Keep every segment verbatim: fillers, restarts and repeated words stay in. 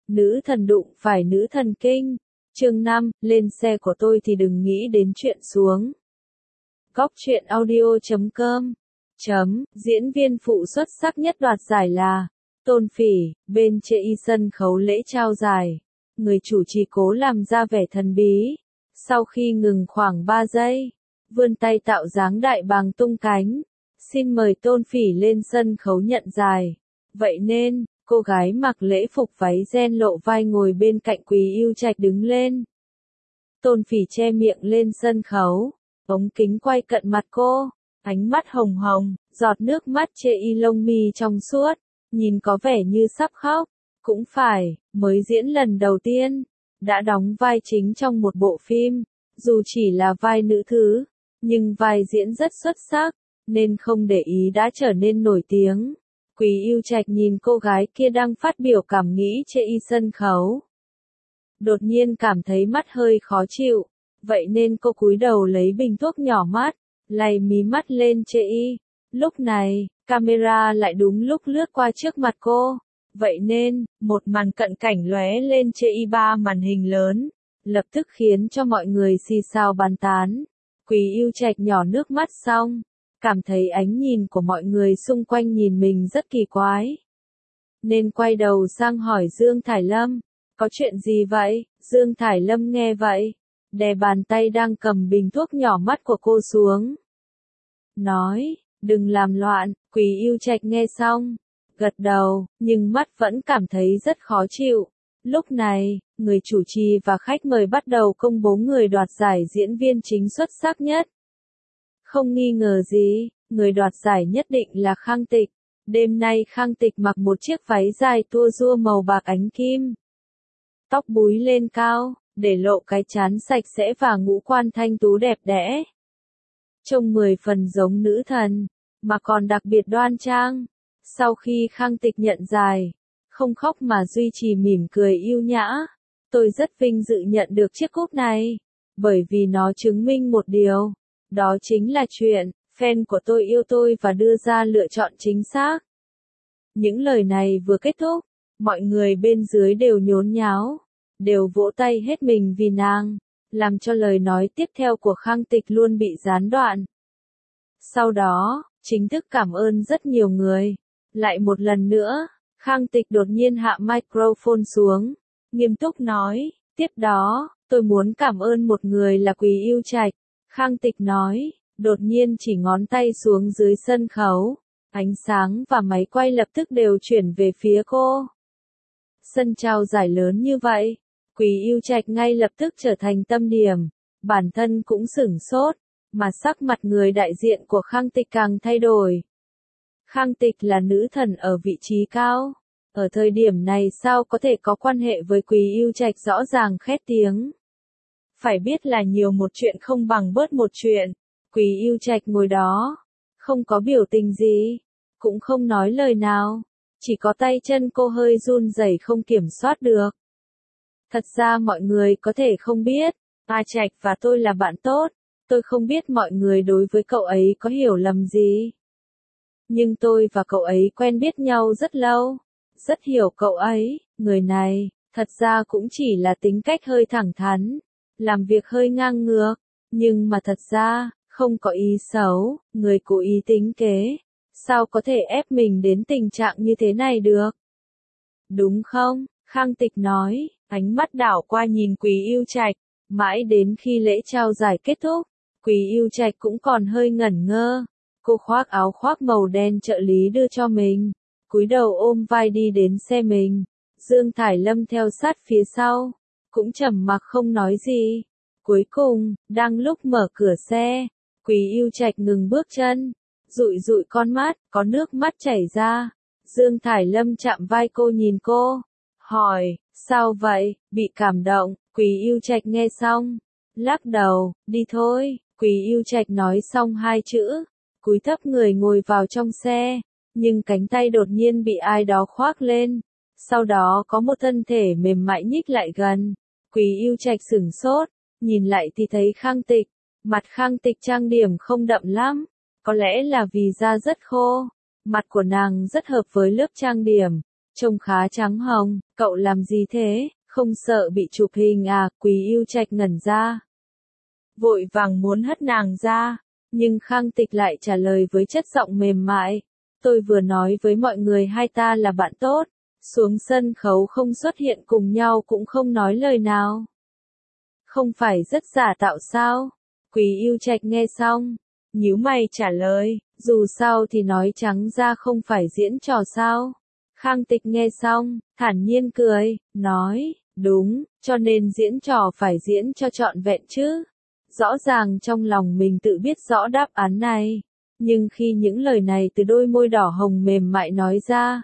Nữ thần đụng phải nữ thần kinh. Chương năm, lên xe của tôi thì đừng nghĩ đến chuyện xuống. Góc truyện audio chấm com chấm, diễn viên phụ xuất sắc nhất đoạt giải là Tôn Phỉ, bên chê y sân khấu lễ trao giải. Người chủ trì cố làm ra vẻ thần bí. Sau khi ngừng khoảng ba giây, vươn tay tạo dáng đại bàng tung cánh. Xin mời Tôn Phỉ lên sân khấu nhận giải. Vậy nên, cô gái mặc lễ phục váy ren lộ vai ngồi bên cạnh Quý Yêu Trạch đứng lên. Tôn Phỉ che miệng lên sân khấu, ống kính quay cận mặt cô, ánh mắt hồng hồng, giọt nước mắt chê y lông mi trong suốt, nhìn có vẻ như sắp khóc. Cũng phải, mới diễn lần đầu tiên, đã đóng vai chính trong một bộ phim, dù chỉ là vai nữ thứ, nhưng vai diễn rất xuất sắc, nên không để ý đã trở nên nổi tiếng. Quý Yêu Trạch nhìn cô gái kia đang phát biểu cảm nghĩ chê y sân khấu. Đột nhiên cảm thấy mắt hơi khó chịu, vậy nên cô cúi đầu lấy bình thuốc nhỏ mắt, lay mí mắt lên chê y. Lúc này, camera lại đúng lúc lướt qua trước mặt cô. Vậy nên, một màn cận cảnh lóe lên chê y ba màn hình lớn, lập tức khiến cho mọi người xì xào bàn tán. Quý Yêu Trạch nhỏ nước mắt xong, cảm thấy ánh nhìn của mọi người xung quanh nhìn mình rất kỳ quái. Nên quay đầu sang hỏi Dương Thải Lâm, có chuyện gì vậy? Dương Thải Lâm nghe vậy, đè bàn tay đang cầm bình thuốc nhỏ mắt của cô xuống. Nói, đừng làm loạn. Quý Yêu Trạch nghe xong, gật đầu, nhưng mắt vẫn cảm thấy rất khó chịu. Lúc này, người chủ trì và khách mời bắt đầu công bố người đoạt giải diễn viên chính xuất sắc nhất. Không nghi ngờ gì, người đoạt giải nhất định là Khang Tịch. Đêm nay Khang Tịch mặc một chiếc váy dài tua rua màu bạc ánh kim. Tóc búi lên cao, để lộ cái trán sạch sẽ và ngũ quan thanh tú đẹp đẽ. Trông mười phần giống nữ thần, mà còn đặc biệt đoan trang. Sau khi Khang Tịch nhận giải, không khóc mà duy trì mỉm cười yêu nhã. Tôi rất vinh dự nhận được chiếc cúp này, bởi vì nó chứng minh một điều. Đó chính là chuyện, fan của tôi yêu tôi và đưa ra lựa chọn chính xác. Những lời này vừa kết thúc, mọi người bên dưới đều nhốn nháo, đều vỗ tay hết mình vì nàng, làm cho lời nói tiếp theo của Khang Tịch luôn bị gián đoạn. Sau đó, chính thức cảm ơn rất nhiều người. Lại một lần nữa, Khang Tịch đột nhiên hạ microphone xuống, nghiêm túc nói, tiếp đó, tôi muốn cảm ơn một người là Quý Yêu Trạch. Khang Tịch nói, đột nhiên chỉ ngón tay xuống dưới sân khấu, ánh sáng và máy quay lập tức đều chuyển về phía cô. Sân trao giải lớn như vậy, Quý Yêu Trạch ngay lập tức trở thành tâm điểm, bản thân cũng sửng sốt, mà sắc mặt người đại diện của Khang Tịch càng thay đổi. Khang Tịch là nữ thần ở vị trí cao, ở thời điểm này sao có thể có quan hệ với Quý Yêu Trạch rõ ràng khét tiếng. Phải biết là nhiều một chuyện không bằng bớt một chuyện. Quý Yêu Trạch ngồi đó, không có biểu tình gì, cũng không nói lời nào, chỉ có tay chân cô hơi run rẩy không kiểm soát được. Thật ra mọi người có thể không biết, A Trạch và tôi là bạn tốt, tôi không biết mọi người đối với cậu ấy có hiểu lầm gì. Nhưng tôi và cậu ấy quen biết nhau rất lâu, rất hiểu cậu ấy, người này, thật ra cũng chỉ là tính cách hơi thẳng thắn, làm việc hơi ngang ngược, nhưng mà thật ra, không có ý xấu, người cố ý tính kế, sao có thể ép mình đến tình trạng như thế này được? Đúng không? Khang Tịch nói, ánh mắt đảo qua nhìn Quý Yêu Trạch, mãi đến khi lễ trao giải kết thúc, Quý Yêu Trạch cũng còn hơi ngẩn ngơ. Cô khoác áo khoác màu đen trợ lý đưa cho mình, cúi đầu ôm vai đi đến xe mình. Dương Thải Lâm theo sát phía sau, cũng trầm mặc không nói gì. Cuối cùng, đang lúc mở cửa xe, Quý Yêu Trạch ngừng bước chân, dụi dụi con mắt, có nước mắt chảy ra. Dương Thải Lâm chạm vai cô nhìn cô, hỏi, sao vậy, bị cảm động? Quý Yêu Trạch nghe xong, lắc đầu, đi thôi. Quý Yêu Trạch nói xong hai chữ, cúi thấp người ngồi vào trong xe, nhưng cánh tay đột nhiên bị ai đó khoác lên. Sau đó có một thân thể mềm mại nhích lại gần. Quý Yêu Trạch sửng sốt, nhìn lại thì thấy Khang Tịch. Mặt Khang Tịch trang điểm không đậm lắm, có lẽ là vì da rất khô. Mặt của nàng rất hợp với lớp trang điểm, trông khá trắng hồng, cậu làm gì thế, không sợ bị chụp hình à, Quý Yêu Trạch ngẩn ra. Vội vàng muốn hất nàng ra, nhưng Khang Tịch lại trả lời với chất giọng mềm mại. Tôi vừa nói với mọi người hai ta là bạn tốt, xuống sân khấu không xuất hiện cùng nhau cũng không nói lời nào. Không phải rất giả tạo sao? Quý Yêu Trạch nghe xong, nhíu mày trả lời, dù sao thì nói trắng ra không phải diễn trò sao. Khang Tịch nghe xong, thản nhiên cười, nói, đúng, cho nên diễn trò phải diễn cho trọn vẹn chứ. Rõ ràng trong lòng mình tự biết rõ đáp án này, nhưng khi những lời này từ đôi môi đỏ hồng mềm mại nói ra,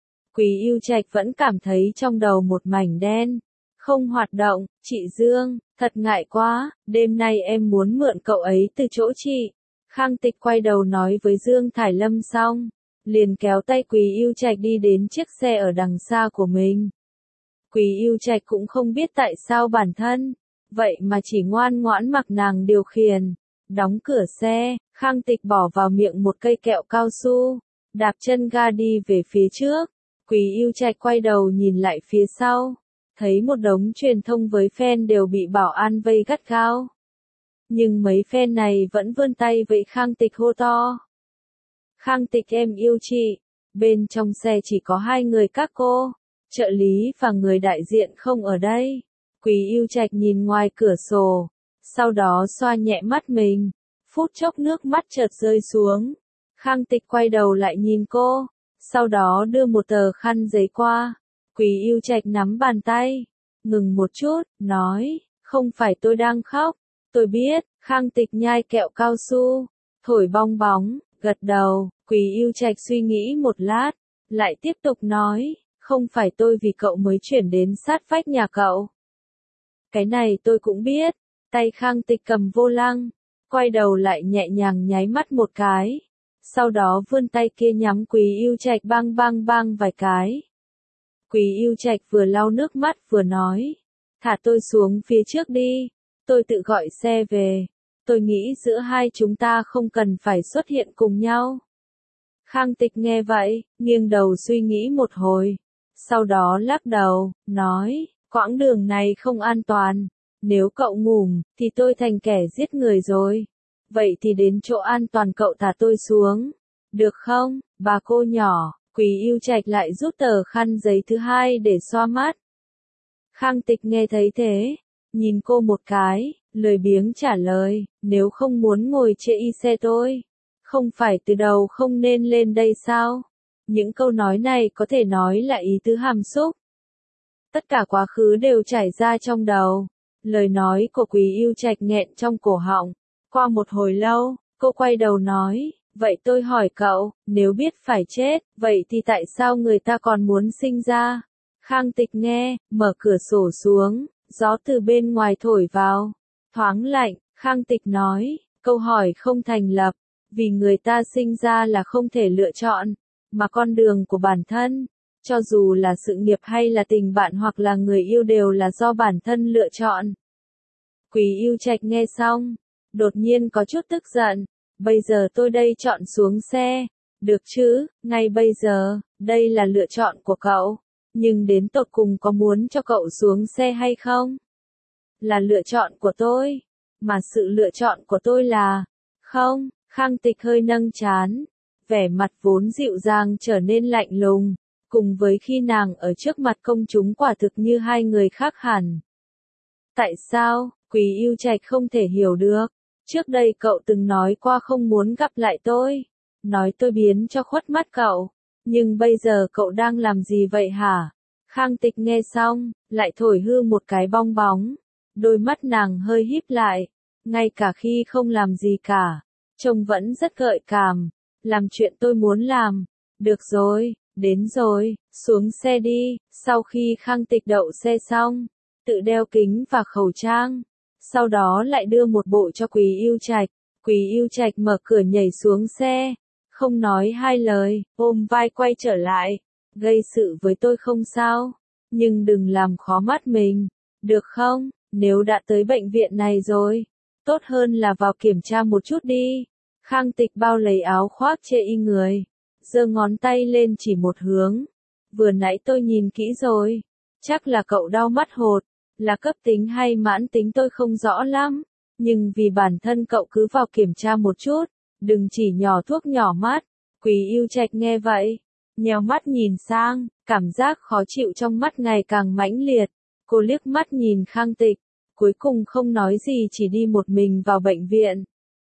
Quý Yêu Trạch vẫn cảm thấy trong đầu một mảnh đen, không hoạt động. Chị Dương, thật ngại quá, đêm nay em muốn mượn cậu ấy từ chỗ chị. Khang Tịch quay đầu nói với Dương Thải Lâm xong, liền kéo tay Quý Yêu Trạch đi đến chiếc xe ở đằng xa của mình. Quý Yêu Trạch cũng không biết tại sao bản thân, vậy mà chỉ ngoan ngoãn mặc nàng điều khiển. Đóng cửa xe, Khang Tịch bỏ vào miệng một cây kẹo cao su, đạp chân ga đi về phía trước. Quý Yêu Trạch quay đầu nhìn lại phía sau, thấy một đống truyền thông với fan đều bị bảo an vây gắt gao. Nhưng mấy fan này vẫn vươn tay với Khang Tịch hô to. Khang Tịch em yêu chị. Bên trong xe chỉ có hai người các cô, trợ lý và người đại diện không ở đây. Quý Yêu Trạch nhìn ngoài cửa sổ, sau đó xoa nhẹ mắt mình, phút chốc nước mắt chợt rơi xuống. Khang Tịch quay đầu lại nhìn cô, sau đó đưa một tờ khăn giấy qua. Quý Yêu Trạch nắm bàn tay, ngừng một chút, nói, không phải tôi đang khóc, tôi biết. Khang Tịch nhai kẹo cao su, thổi bong bóng, gật đầu. Quý Yêu Trạch suy nghĩ một lát, lại tiếp tục nói, không phải tôi vì cậu mới chuyển đến sát vách nhà cậu. Cái này tôi cũng biết. Tay Khang Tịch cầm vô lăng, quay đầu lại nhẹ nhàng nháy mắt một cái, sau đó vươn tay kia nhắm Quý Yêu Trạch bang bang bang vài cái. Quý Yêu Trạch vừa lau nước mắt vừa nói, thả tôi xuống phía trước đi, tôi tự gọi xe về, tôi nghĩ giữa hai chúng ta không cần phải xuất hiện cùng nhau. Khang Tịch nghe vậy, nghiêng đầu suy nghĩ một hồi, sau đó lắc đầu, nói, quãng đường này không an toàn, nếu cậu ngủ, thì tôi thành kẻ giết người rồi. Vậy thì đến chỗ an toàn cậu thả tôi xuống, được không, bà cô nhỏ? Quý Yêu Trạch lại rút tờ khăn giấy thứ hai để xoa mắt. Khang Tịch nghe thấy thế, nhìn cô một cái, lười biếng trả lời, nếu không muốn ngồi chê y xe tôi, không phải từ đầu không nên lên đây sao? Những câu nói này có thể nói là ý tứ hàm xúc. Tất cả quá khứ đều chảy ra trong đầu. Lời nói của Quý Yêu Trạch nghẹn trong cổ họng. Qua một hồi lâu, cô quay đầu nói, vậy tôi hỏi cậu, nếu biết phải chết, vậy thì tại sao người ta còn muốn sinh ra? Khang Tịch nghe, mở cửa sổ xuống, gió từ bên ngoài thổi vào, thoáng lạnh. Khang Tịch nói, câu hỏi không thành lập, vì người ta sinh ra là không thể lựa chọn, mà con đường của bản thân, cho dù là sự nghiệp hay là tình bạn hoặc là người yêu đều là do bản thân lựa chọn. Quý Yêu Trạch nghe xong, đột nhiên có chút tức giận, bây giờ tôi đây chọn xuống xe, được chứ, ngay bây giờ, đây là lựa chọn của cậu, nhưng đến tột cùng có muốn cho cậu xuống xe hay không? Là lựa chọn của tôi, mà sự lựa chọn của tôi là, không. Khang Tịch hơi nâng trán, vẻ mặt vốn dịu dàng trở nên lạnh lùng, cùng với khi nàng ở trước mặt công chúng quả thực như hai người khác hẳn. Tại sao, Quý Yêu Trạch không thể hiểu được, trước đây cậu từng nói qua không muốn gặp lại tôi, nói tôi biến cho khuất mắt cậu, nhưng bây giờ cậu đang làm gì vậy hả? Khang Tịch nghe xong, lại thổi hư một cái bong bóng, đôi mắt nàng hơi híp lại, ngay cả khi không làm gì cả. Trông vẫn rất gợi cảm, làm chuyện tôi muốn làm. Được rồi, đến rồi, xuống xe đi. Sau khi Khang Tịch đậu xe xong, tự đeo kính và khẩu trang, sau đó lại đưa một bộ cho Quý Yêu Trạch. Quý Yêu Trạch mở cửa nhảy xuống xe, không nói hai lời, ôm vai quay trở lại, gây sự với tôi không sao, nhưng đừng làm khó mắt mình, được không? Nếu đã tới bệnh viện này rồi, tốt hơn là vào kiểm tra một chút đi. Khang Tịch bao lấy áo khoác chê y người, giơ ngón tay lên chỉ một hướng, vừa nãy tôi nhìn kỹ rồi. Chắc là cậu đau mắt hột, là cấp tính hay mãn tính tôi không rõ lắm. Nhưng vì bản thân cậu cứ vào kiểm tra một chút, đừng chỉ nhỏ thuốc nhỏ mắt. Quý Yêu Trạch nghe vậy, nheo mắt nhìn sang, cảm giác khó chịu trong mắt ngày càng mãnh liệt. Cô liếc mắt nhìn Khang Tịch, cuối cùng không nói gì chỉ đi một mình vào bệnh viện.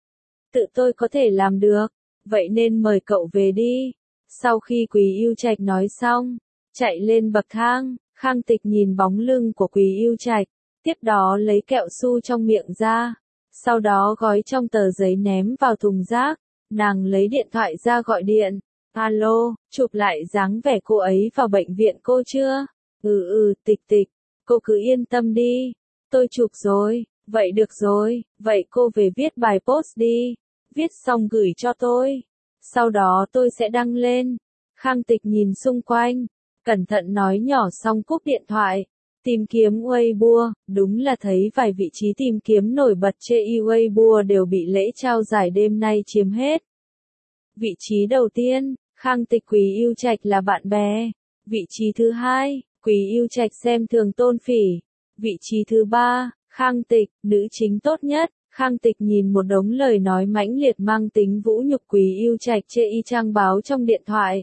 Tự tôi có thể làm được, vậy nên mời cậu về đi. Sau khi Quý Yêu Trạch nói xong, chạy lên bậc thang, Khang Tịch nhìn bóng lưng của Quý Yêu Trạch, tiếp đó lấy kẹo su trong miệng ra, sau đó gói trong tờ giấy ném vào thùng rác. Nàng lấy điện thoại ra gọi điện. Alo, chụp lại dáng vẻ cô ấy vào bệnh viện cô chưa? Ừ ừ, Tịch Tịch, cô cứ yên tâm đi. Tôi chụp rồi, vậy được rồi, vậy cô về viết bài post đi. Viết xong gửi cho tôi. Sau đó tôi sẽ đăng lên. Khang Tịch nhìn xung quanh, cẩn thận nói nhỏ xong cúp điện thoại. Tìm kiếm Weibo, đúng là thấy vài vị trí tìm kiếm nổi bật trên Weibo đều bị lễ trao giải đêm nay chiếm hết. Vị trí đầu tiên, Khang Tịch Quý Yêu Trạch là bạn bè. Vị trí thứ hai, Quý Yêu Trạch xem thường Tôn Phỉ. Vị trí thứ ba, Khang Tịch, nữ chính tốt nhất. Khang Tịch nhìn một đống lời nói mãnh liệt mang tính vũ nhục Quý Yêu Trạch trên y trang báo trong điện thoại.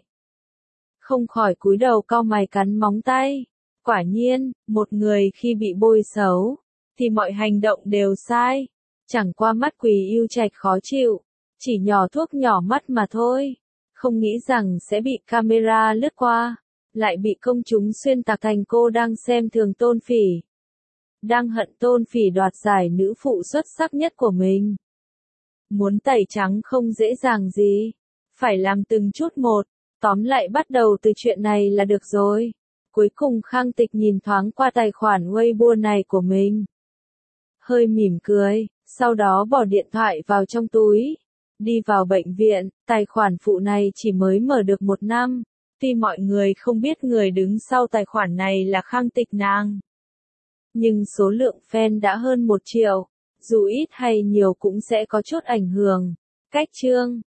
Không khỏi cúi đầu cau mày cắn móng tay. Quả nhiên, một người khi bị bôi xấu, thì mọi hành động đều sai. Chẳng qua mắt Quý Yêu Trạch khó chịu, chỉ nhỏ thuốc nhỏ mắt mà thôi. Không nghĩ rằng sẽ bị camera lướt qua, lại bị công chúng xuyên tạc thành cô đang xem thường Tôn Phỉ. Đang hận Tôn Phỉ đoạt giải nữ phụ xuất sắc nhất của mình. Muốn tẩy trắng không dễ dàng gì, phải làm từng chút một, tóm lại bắt đầu từ chuyện này là được rồi. Cuối cùng Khang Tịch nhìn thoáng qua tài khoản Weibo này của mình. Hơi mỉm cười, sau đó bỏ điện thoại vào trong túi. Đi vào bệnh viện, tài khoản phụ này chỉ mới mở được một năm. Tuy mọi người không biết người đứng sau tài khoản này là Khang Tịch nàng, nhưng số lượng fan đã hơn một triệu. Dù ít hay nhiều cũng sẽ có chút ảnh hưởng. Cách chương